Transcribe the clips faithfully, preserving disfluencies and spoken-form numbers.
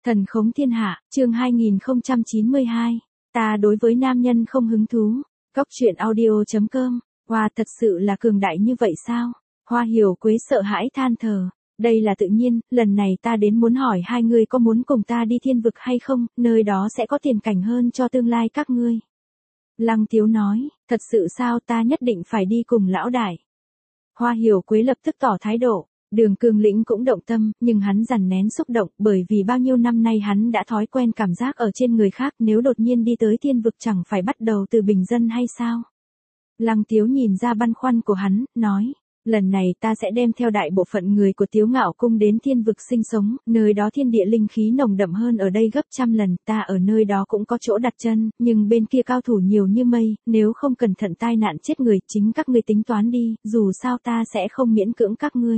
Thần khống thiên hạ, chương hai nghìn không trăm chín mươi hai. Ta đối với nam nhân không hứng thú. Góc truyện audio chấm com. Wow, thật sự là cường đại như vậy sao? Hoa Hiểu Quế sợ hãi than thở. Đây là tự nhiên, lần này ta đến muốn hỏi hai người có muốn cùng ta đi thiên vực hay không, nơi đó sẽ có tiền cảnh hơn cho tương lai các ngươi. Lăng Tiếu nói, thật sự sao, ta nhất định phải đi cùng lão đại. Hoa Hiểu Quế lập tức tỏ thái độ. Đường Cương Lĩnh cũng động tâm, nhưng hắn dằn nén xúc động bởi vì bao nhiêu năm nay hắn đã thói quen cảm giác ở trên người khác, nếu đột nhiên đi tới thiên vực chẳng phải bắt đầu từ bình dân hay sao. Lăng Tiếu nhìn ra băn khoăn của hắn, nói, lần này ta sẽ đem theo đại bộ phận người của Tiếu Ngạo Cung đến thiên vực sinh sống, nơi đó thiên địa linh khí nồng đậm hơn ở đây gấp trăm lần, ta ở nơi đó cũng có chỗ đặt chân, nhưng bên kia cao thủ nhiều như mây, nếu không cẩn thận tai nạn chết người, chính các ngươi tính toán đi, dù sao ta sẽ không miễn cưỡng các ngươi.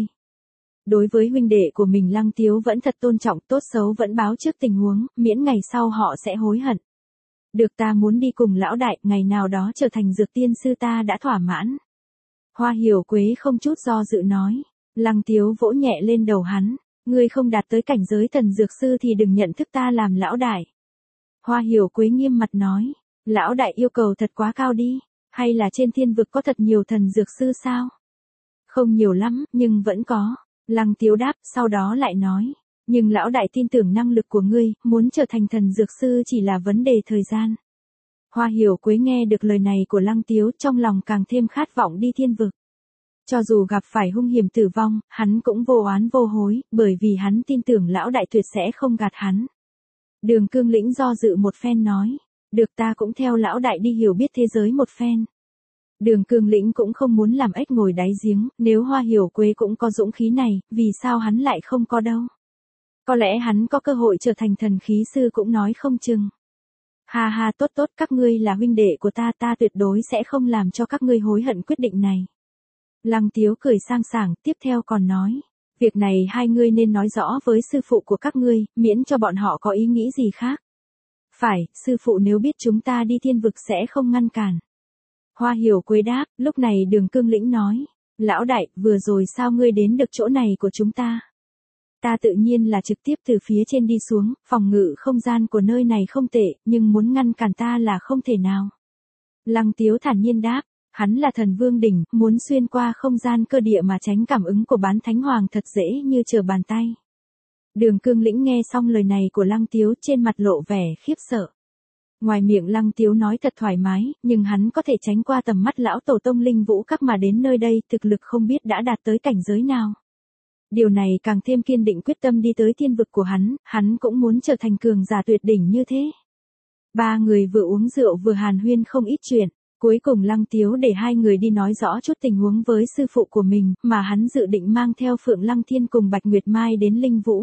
Đối với huynh đệ của mình Lăng Tiếu vẫn thật tôn trọng, tốt xấu vẫn báo trước tình huống, miễn ngày sau họ sẽ hối hận. Được, ta muốn đi cùng lão đại, ngày nào đó trở thành dược tiên sư ta đã thỏa mãn. Hoa Hiểu Quế không chút do dự nói. Lăng Tiếu vỗ nhẹ lên đầu hắn, ngươi không đạt tới cảnh giới thần dược sư thì đừng nhận thức ta làm lão đại. Hoa Hiểu Quế nghiêm mặt nói, lão đại yêu cầu thật quá cao đi, hay là trên thiên vực có thật nhiều thần dược sư sao? Không nhiều lắm, nhưng vẫn có. Lăng Tiếu đáp, sau đó lại nói, nhưng lão đại tin tưởng năng lực của ngươi, muốn trở thành thần dược sư chỉ là vấn đề thời gian. Hoa Hiểu Quế nghe được lời này của Lăng Tiếu, trong lòng càng thêm khát vọng đi thiên vực. Cho dù gặp phải hung hiểm tử vong, hắn cũng vô oán vô hối, bởi vì hắn tin tưởng lão đại tuyệt sẽ không gạt hắn. Đường Cương Lĩnh do dự một phen nói, được, ta cũng theo lão đại đi hiểu biết thế giới một phen. Đường Cương Lĩnh cũng không muốn làm ếch ngồi đáy giếng, nếu Hoa Hiểu Quế cũng có dũng khí này, vì sao hắn lại không có đâu. Có lẽ hắn có cơ hội trở thành thần khí sư cũng nói không chừng. Ha ha, tốt tốt, các ngươi là huynh đệ của ta, ta tuyệt đối sẽ không làm cho các ngươi hối hận quyết định này. Lăng Tiếu cười sang sảng, tiếp theo còn nói, việc này hai ngươi nên nói rõ với sư phụ của các ngươi, miễn cho bọn họ có ý nghĩ gì khác. Phải, sư phụ nếu biết chúng ta đi thiên vực sẽ không ngăn cản. Hoa Hiểu Quế đáp, lúc này Đường Cương Lĩnh nói, lão đại, vừa rồi sao ngươi đến được chỗ này của chúng ta? Ta tự nhiên là trực tiếp từ phía trên đi xuống, phòng ngự không gian của nơi này không tệ, nhưng muốn ngăn cản ta là không thể nào. Lăng Tiếu thản nhiên đáp, hắn là thần vương đỉnh, muốn xuyên qua không gian cơ địa mà tránh cảm ứng của bán thánh hoàng thật dễ như trở bàn tay. Đường Cương Lĩnh nghe xong lời này của Lăng Tiếu, trên mặt lộ vẻ khiếp sợ. Ngoài miệng Lăng Tiếu nói thật thoải mái, nhưng hắn có thể tránh qua tầm mắt lão tổ tông Linh Vũ Các mà đến nơi đây, thực lực không biết đã đạt tới cảnh giới nào. Điều này càng thêm kiên định quyết tâm đi tới thiên vực của hắn, hắn cũng muốn trở thành cường giả tuyệt đỉnh như thế. Ba người vừa uống rượu vừa hàn huyên không ít chuyện, cuối cùng Lăng Tiếu để hai người đi nói rõ chút tình huống với sư phụ của mình, mà hắn dự định mang theo Phượng Lăng Thiên cùng Bạch Nguyệt Mai đến Linh Vũ.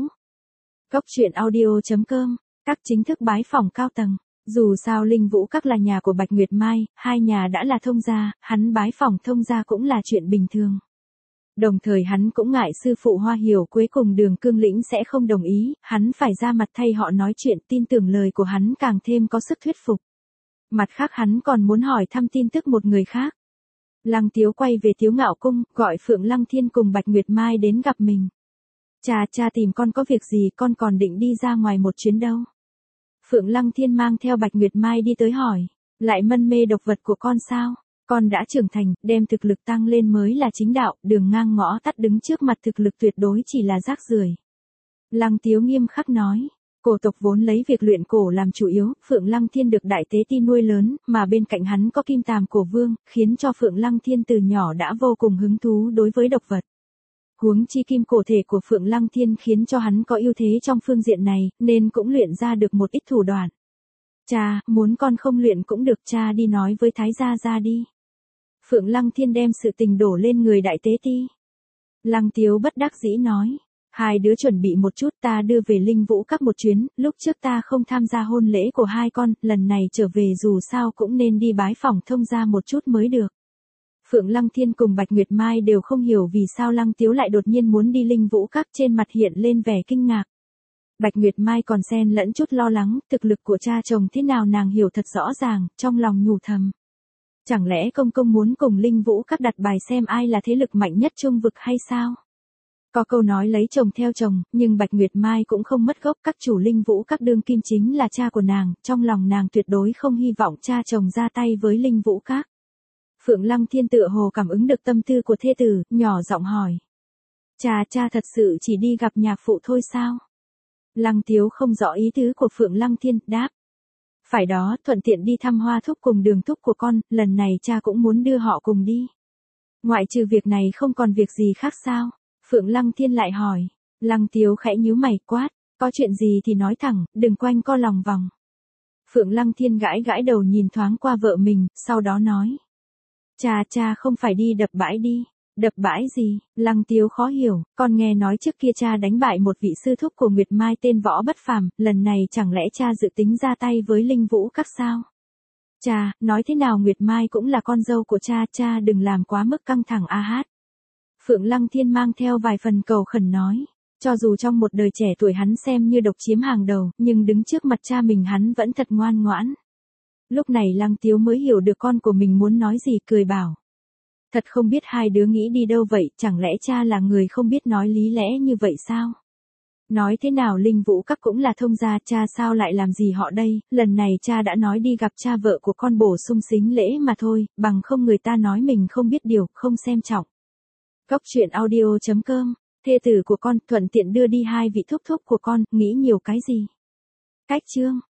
Góc truyện audio chấm com, các chính thức bái phỏng cao tầng. Dù sao Linh Vũ Các là nhà của Bạch Nguyệt Mai, hai nhà đã là thông gia, hắn bái phỏng thông gia cũng là chuyện bình thường. Đồng thời hắn cũng ngại sư phụ Hoa Hiểu Quế cùng Đường Cương Lĩnh sẽ không đồng ý, hắn phải ra mặt thay họ nói chuyện, tin tưởng lời của hắn càng thêm có sức thuyết phục. Mặt khác hắn còn muốn hỏi thăm tin tức một người khác. Lăng Tiếu quay về Tiếu Ngạo Cung, gọi Phượng Lăng Thiên cùng Bạch Nguyệt Mai đến gặp mình. Cha, cha tìm con có việc gì, con còn định đi ra ngoài một chuyến đâu. Phượng Lăng Thiên mang theo Bạch Nguyệt Mai đi tới hỏi, lại mân mê độc vật của con sao? Con đã trưởng thành, đem thực lực tăng lên mới là chính đạo, đường ngang ngõ tắt đứng trước mặt thực lực tuyệt đối chỉ là rác rưởi. Lăng Tiếu nghiêm khắc nói, cổ tộc vốn lấy việc luyện cổ làm chủ yếu, Phượng Lăng Thiên được đại tế ti nuôi lớn, mà bên cạnh hắn có kim tàm cổ vương, khiến cho Phượng Lăng Thiên từ nhỏ đã vô cùng hứng thú đối với độc vật. Huống chi kim cổ thể của Phượng Lăng Thiên khiến cho hắn có ưu thế trong phương diện này, nên cũng luyện ra được một ít thủ đoạn. Cha, muốn con không luyện cũng được, cha đi nói với Thái gia gia đi. Phượng Lăng Thiên đem sự tình đổ lên người đại tế ti. Lăng Tiếu bất đắc dĩ nói, hai đứa chuẩn bị một chút, ta đưa về Linh Vũ Các một chuyến, lúc trước ta không tham gia hôn lễ của hai con, lần này trở về dù sao cũng nên đi bái phỏng thông gia một chút mới được. Phượng Lăng Thiên cùng Bạch Nguyệt Mai đều không hiểu vì sao Lăng Tiếu lại đột nhiên muốn đi Linh Vũ Các, trên mặt hiện lên vẻ kinh ngạc. Bạch Nguyệt Mai còn xen lẫn chút lo lắng, thực lực của cha chồng thế nào nàng hiểu thật rõ ràng, trong lòng nhủ thầm. Chẳng lẽ công công muốn cùng Linh Vũ Các đặt bài xem ai là thế lực mạnh nhất trung vực hay sao? Có câu nói lấy chồng theo chồng, nhưng Bạch Nguyệt Mai cũng không mất gốc, các chủ Linh Vũ các đương kim chính là cha của nàng, trong lòng nàng tuyệt đối không hy vọng cha chồng ra tay với Linh Vũ các. Phượng Lăng Thiên tựa hồ cảm ứng được tâm tư của thê tử, nhỏ giọng hỏi. Cha cha thật sự chỉ đi gặp nhạc phụ thôi sao? Lăng Tiếu không rõ ý tứ của Phượng Lăng Thiên, đáp. Phải đó, thuận tiện đi thăm Hoa thúc cùng Đường thúc của con, lần này cha cũng muốn đưa họ cùng đi. Ngoại trừ việc này không còn việc gì khác sao? Phượng Lăng Thiên lại hỏi. Lăng Tiếu khẽ nhíu mày quát, có chuyện gì thì nói thẳng, đừng quanh co lòng vòng. Phượng Lăng Thiên gãi gãi đầu nhìn thoáng qua vợ mình, sau đó nói. Cha cha không phải đi đập bãi đi. Đập bãi gì? Lăng Tiếu khó hiểu, con nghe nói trước kia cha đánh bại một vị sư thúc của Nguyệt Mai tên Võ Bất Phàm, lần này chẳng lẽ cha dự tính ra tay với Linh Vũ các sao? Cha, nói thế nào Nguyệt Mai cũng là con dâu của cha, cha đừng làm quá mức căng thẳng a hát. Phượng Lăng Thiên mang theo vài phần cầu khẩn nói, cho dù trong một đời trẻ tuổi hắn xem như độc chiếm hàng đầu, nhưng đứng trước mặt cha mình hắn vẫn thật ngoan ngoãn. Lúc này Lăng Tiếu mới hiểu được con của mình muốn nói gì, cười bảo. Thật không biết hai đứa nghĩ đi đâu vậy, chẳng lẽ cha là người không biết nói lý lẽ như vậy sao? Nói thế nào Linh Vũ các cũng là thông gia, cha sao lại làm gì họ đây, lần này cha đã nói đi gặp cha vợ của con bổ sung sính lễ mà thôi, bằng không người ta nói mình không biết điều, không xem trọng. Góc truyện audio chấm com, thê tử của con, thuận tiện đưa đi hai vị thúc thúc của con, nghĩ nhiều cái gì? Cách chương